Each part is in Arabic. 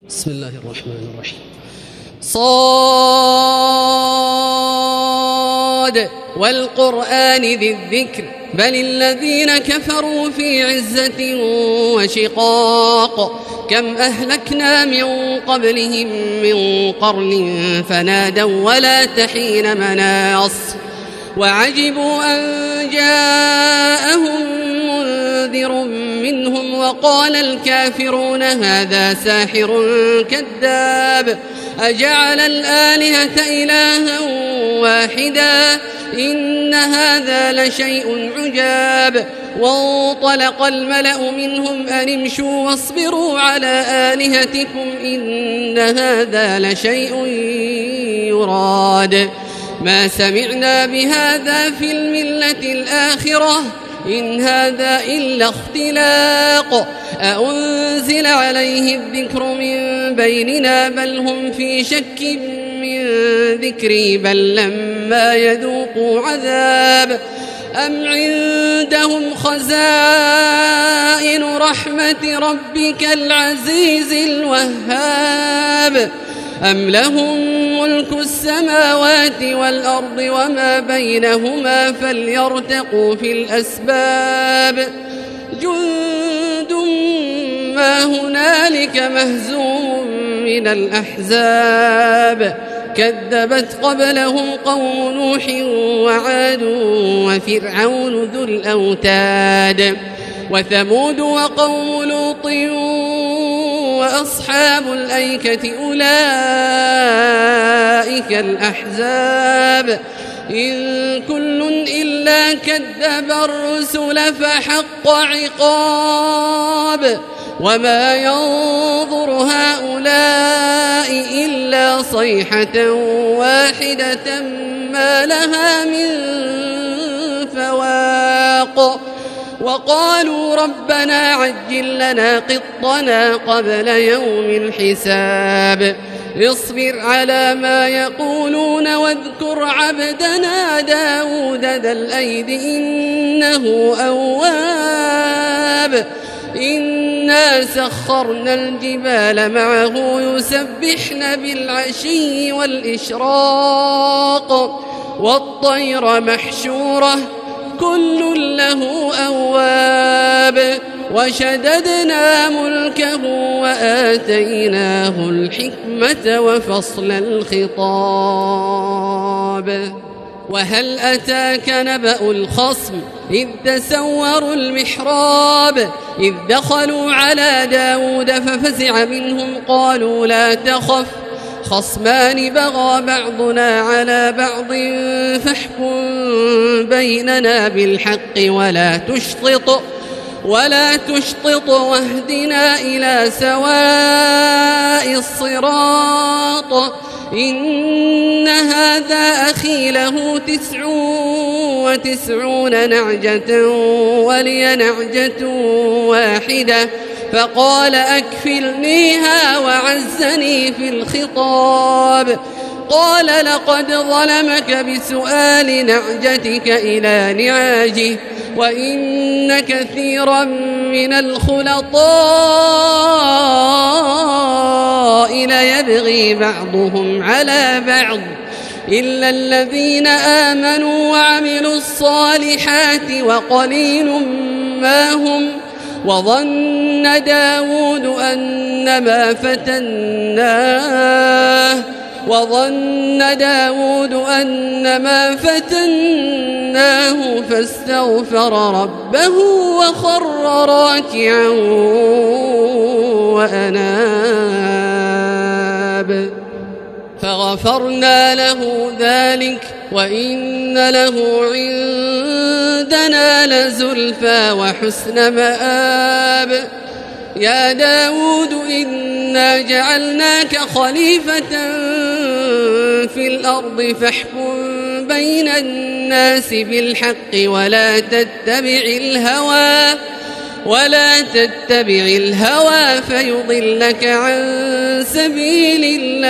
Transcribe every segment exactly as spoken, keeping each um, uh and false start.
بسم الله الرحمن الرحيم. صاد والقرآن ذي الذكر بل الذين كفروا في عزة وشقاق كم أهلكنا من قبلهم من قرن فنادوا ولا تحين مناص وعجبوا أن جاءهم منذر منهم وقال الكافرون هذا ساحر كذاب أجعل الآلهة إلها واحدا إن هذا لشيء عجاب وانطلق الملأ منهم أن امشوا واصبروا على آلهتكم إن هذا لشيء يراد ما سمعنا بهذا في الملة الآخرة إن هذا إلا اختلاق أأنزل عليه الذكر من بيننا بل هم في شك من ذكري بل لما يذوقوا عذاب أم عندهم خزائن رحمة ربك العزيز الوهاب أم لهم ملك السماوات والأرض وما بينهما فليرتقوا في الأسباب جند ما هنالك مهزوم من الأحزاب كذبت قبلهم قوم نوح وعاد وفرعون ذو الأوتاد وثمود وقوم لوط وأصحاب الأيكة أولئك الأحزاب إن كل إلا كذب الرسل فحق عقاب وما ينظر هؤلاء إلا صيحة واحدة ما لها من فواق وقالوا ربنا عجل لنا قطنا قبل يوم الحساب اصبر على ما يقولون واذكر عبدنا داود ذا الأيد إنه أواب إنا سخرنا الجبال معه يسبحن بالعشي والإشراق والطير محشورة كل له أواب وشددنا ملكه وآتيناه الحكمة وفصل الخطاب وهل أتاك نبأ الخصم إذ تسوروا المحراب إذ دخلوا على داود ففزع منهم قالوا لا تخف خصمان بغى بعضنا على بعض فاحكم بيننا بالحق ولا تشطط ولا تشطط واهدنا إلى سواء الصراط إن هذا أخي له تسع وتسعون نعجة ولي نعجة واحدة فقال أكفلنيها وعزني في الخطاب قال لقد ظلمك بسؤال نعجتك إلى نعاجه وإن كثيرا من الخلطاء ليبغي بعضهم على بعض إلا الذين آمنوا وعملوا الصالحات وقليل ما هم وظن داود أنما فتناه وظن داود أنما فتناه فاستغفر ربه وخر راكعا وأناب فغفرنا له ذلك وإن له عندنا لزلفى وحسن مآب يا داود إنا جعلناك خليفة في الأرض فاحكم بين الناس بالحق ولا تتبع الهوى ولا تتبع الهوى فيضلك عن سبيل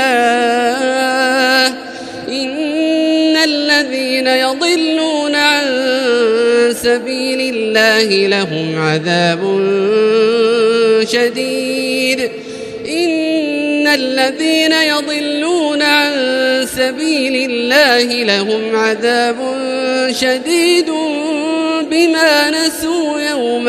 الله إن الذين يضلون عن سبيل الله لهم عذاب شديد إن الذين يضلون عن سبيل الله لهم عذاب شديد بما نسوا يوم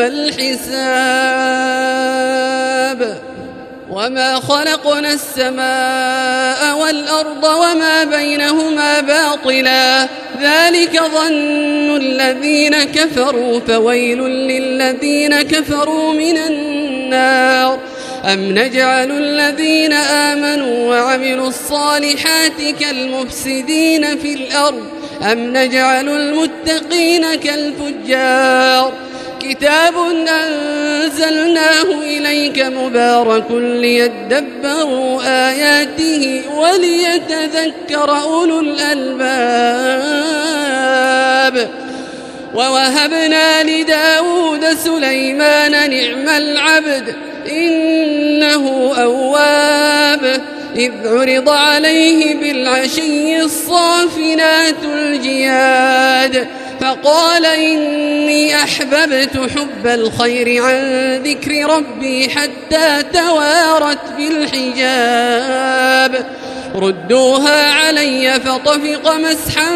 الحساب وما خلقنا السماء والأرض وما بينهما باطلا ذلك ظن الذين كفروا فويل للذين كفروا من النار أم نجعل الذين آمنوا وعملوا الصالحات كالمفسدين في الأرض أم نجعل المتقين كالفجار كتاب أنزلناه إليك مبارك ليدبروا آياته وليتذكر أولو الألباب ووهبنا لداود سليمان نعم العبد إنه أواب إذ عرض عليه بالعشي الصافنات الجياد فقال إني أحببت حب الخير عن ذكر ربي حتى توارت بالحجاب ردوها علي فطفق مسحا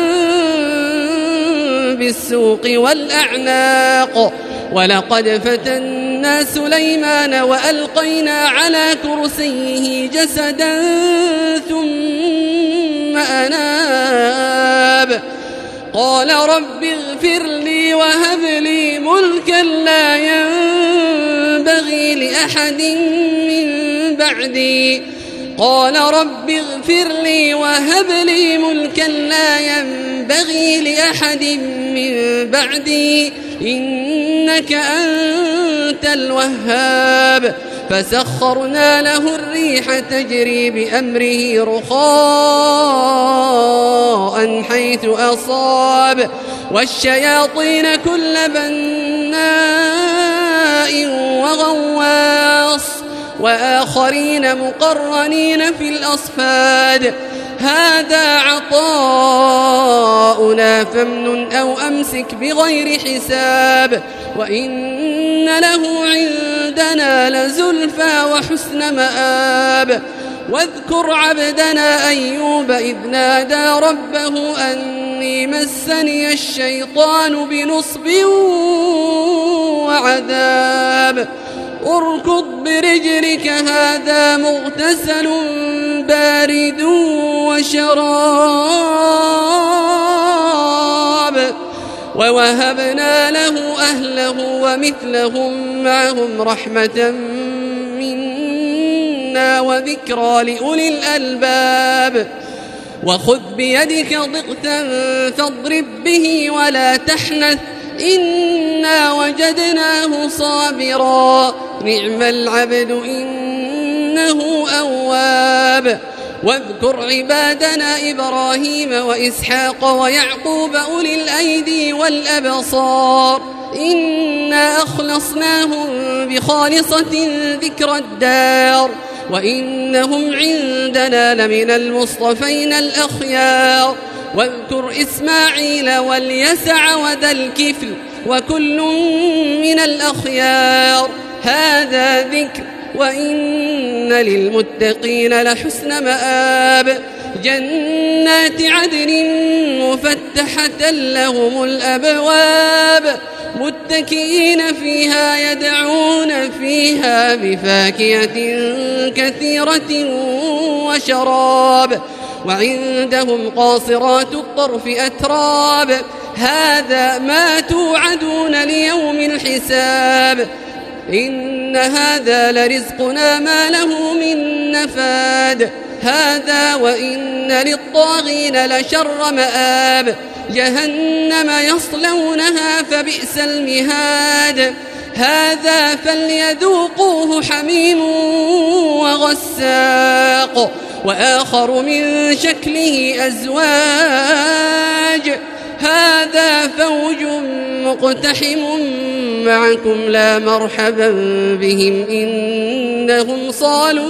بالسوق والأعناق ولقد فتنا سليمان وألقينا على كرسيه جسدا ثم أناب قال رب اغفر لي وهب لي ملكا لا ينبغي لأحد من بعدي قال رب اغفر لي وهب لي ملكا لا ينبغي لأحد من بعدي إنك أنت الوهاب فسخرنا له الريح تجري بأمره رخاء حيث أصاب والشياطين كل بناء وغواص وآخرين مقرنين في الأصفاد هذا عطاؤنا فامنن أو أمسك بغير حساب وإن له عندنا لزلفى وحسن مآب واذكر عبدنا أيوب إذ نادى ربه أني مسني الشيطان بنصب وعذاب اركض برجلك هذا مغتسل بارد وشراب ووهبنا له أهله ومثلهم معهم رحمة منا وذكرى لأولي الألباب وخذ بيدك ضغثا فاضرب به ولا تحنث إنا وجدناه صابرا نعم العبد إنه أواب واذكر عبادنا إبراهيم وإسحاق ويعقوب أولي الأيدي والأبصار إنا أخلصناهم بخالصة ذكر الدار وإنهم عندنا لمن المصطفين الأخيار واذكر إسماعيل واليسع وذا الكفل وكل من الأخيار هذا ذكر وإن للمتقين لحسن مآب جنات عدن مفتحة لهم الأبواب متكئين فيها يدعون فيها بفاكهة كثيرة وشراب وعندهم قاصرات الطرف أتراب هذا ما توعدون ليوم الحساب إن هذا لرزقنا ما له من نفاد هذا وإن للطاغين لشر مآب جهنم يصلونها فبئس المهاد هذا فليذوقوه حميم وغساق وآخر من شكله أزواج هذا فوج مقتحم معكم لا مرحبا بهم إنهم صالوا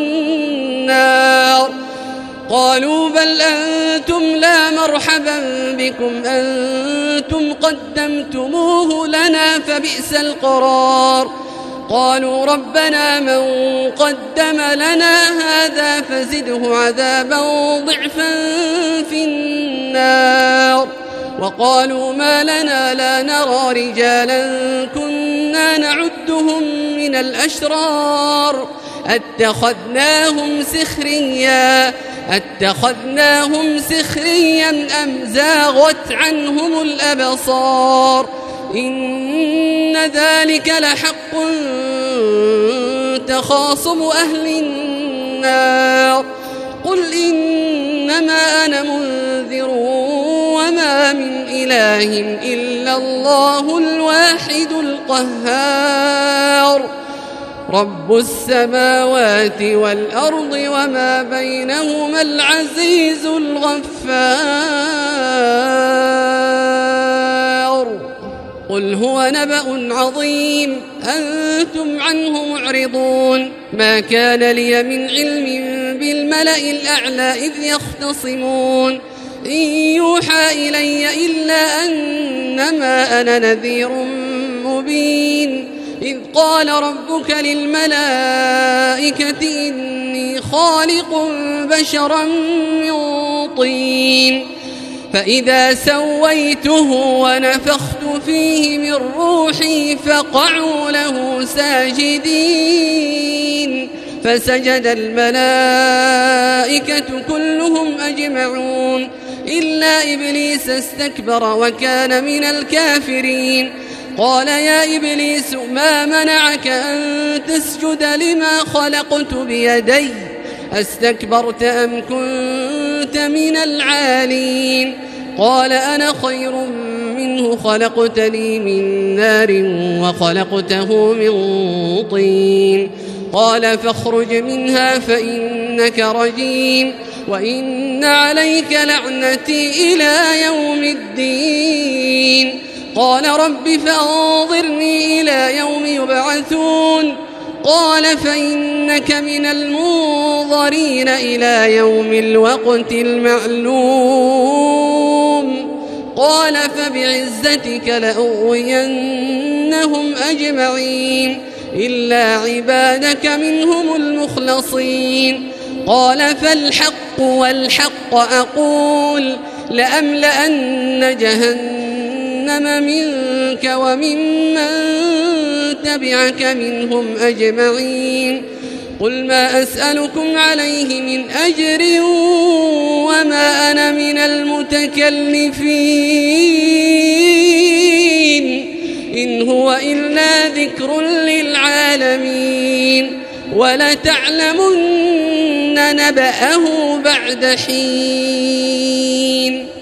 النار قالوا بل أنتم لا مرحبا بكم أنتم قدمتموه لنا فبئس القرار قالوا ربنا من قدم لنا هذا فزده عذابا ضعفا في النار. وقالوا ما لنا لا نرى رجالا كنا نعدهم من الأشرار أتخذناهم سخريا أتخذناهم سخريا أم زاغت عنهم الأبصار إن ذلك لحق تخاصم أهل النار. قل إنما أنا منذر وما من إله إلا الله الواحد القهار رب السماوات والأرض وما بينهما العزيز الغفار. قل هو نبأ عظيم أنتم عنه معرضون. ما كان لي من علم بالملأ الأعلى إذ يختصمون إن يوحى إلي إلا أنما أنا نذير مبين. إذ قال ربك للملائكة إني خالق بشرا من طين فإذا سويته ونفخت فيه من روحي فقعوا له ساجدين فسجد الملائكة كلهم أجمعون إلا إبليس استكبر وكان من الكافرين. قال يا إبليس ما منعك أن تسجد لما خلقت بيدي أستكبرت أم كنت من العالين؟ قال أنا خير منه خلقتني من نار وخلقته من طين. قال فاخرج منها فإنك رجيم وإن عليك لعنتي إلى يوم الدين. قال رب فأنظرني إلى يوم يبعثون. قال فإنك من المنظرين إلى يوم الوقت المعلوم. قال فبعزتك لأغوينهم أجمعين إلا عبادك منهم المخلصين. قال فالحق والحق أقول لأملأن جهنم منك وممن تبعك منهم أجمعين. قل ما أسألكم عليه من أجر وما أنا من المتكلفين إن هو إلا ذكر للعالمين ولتعلمن نبأه بعد حين.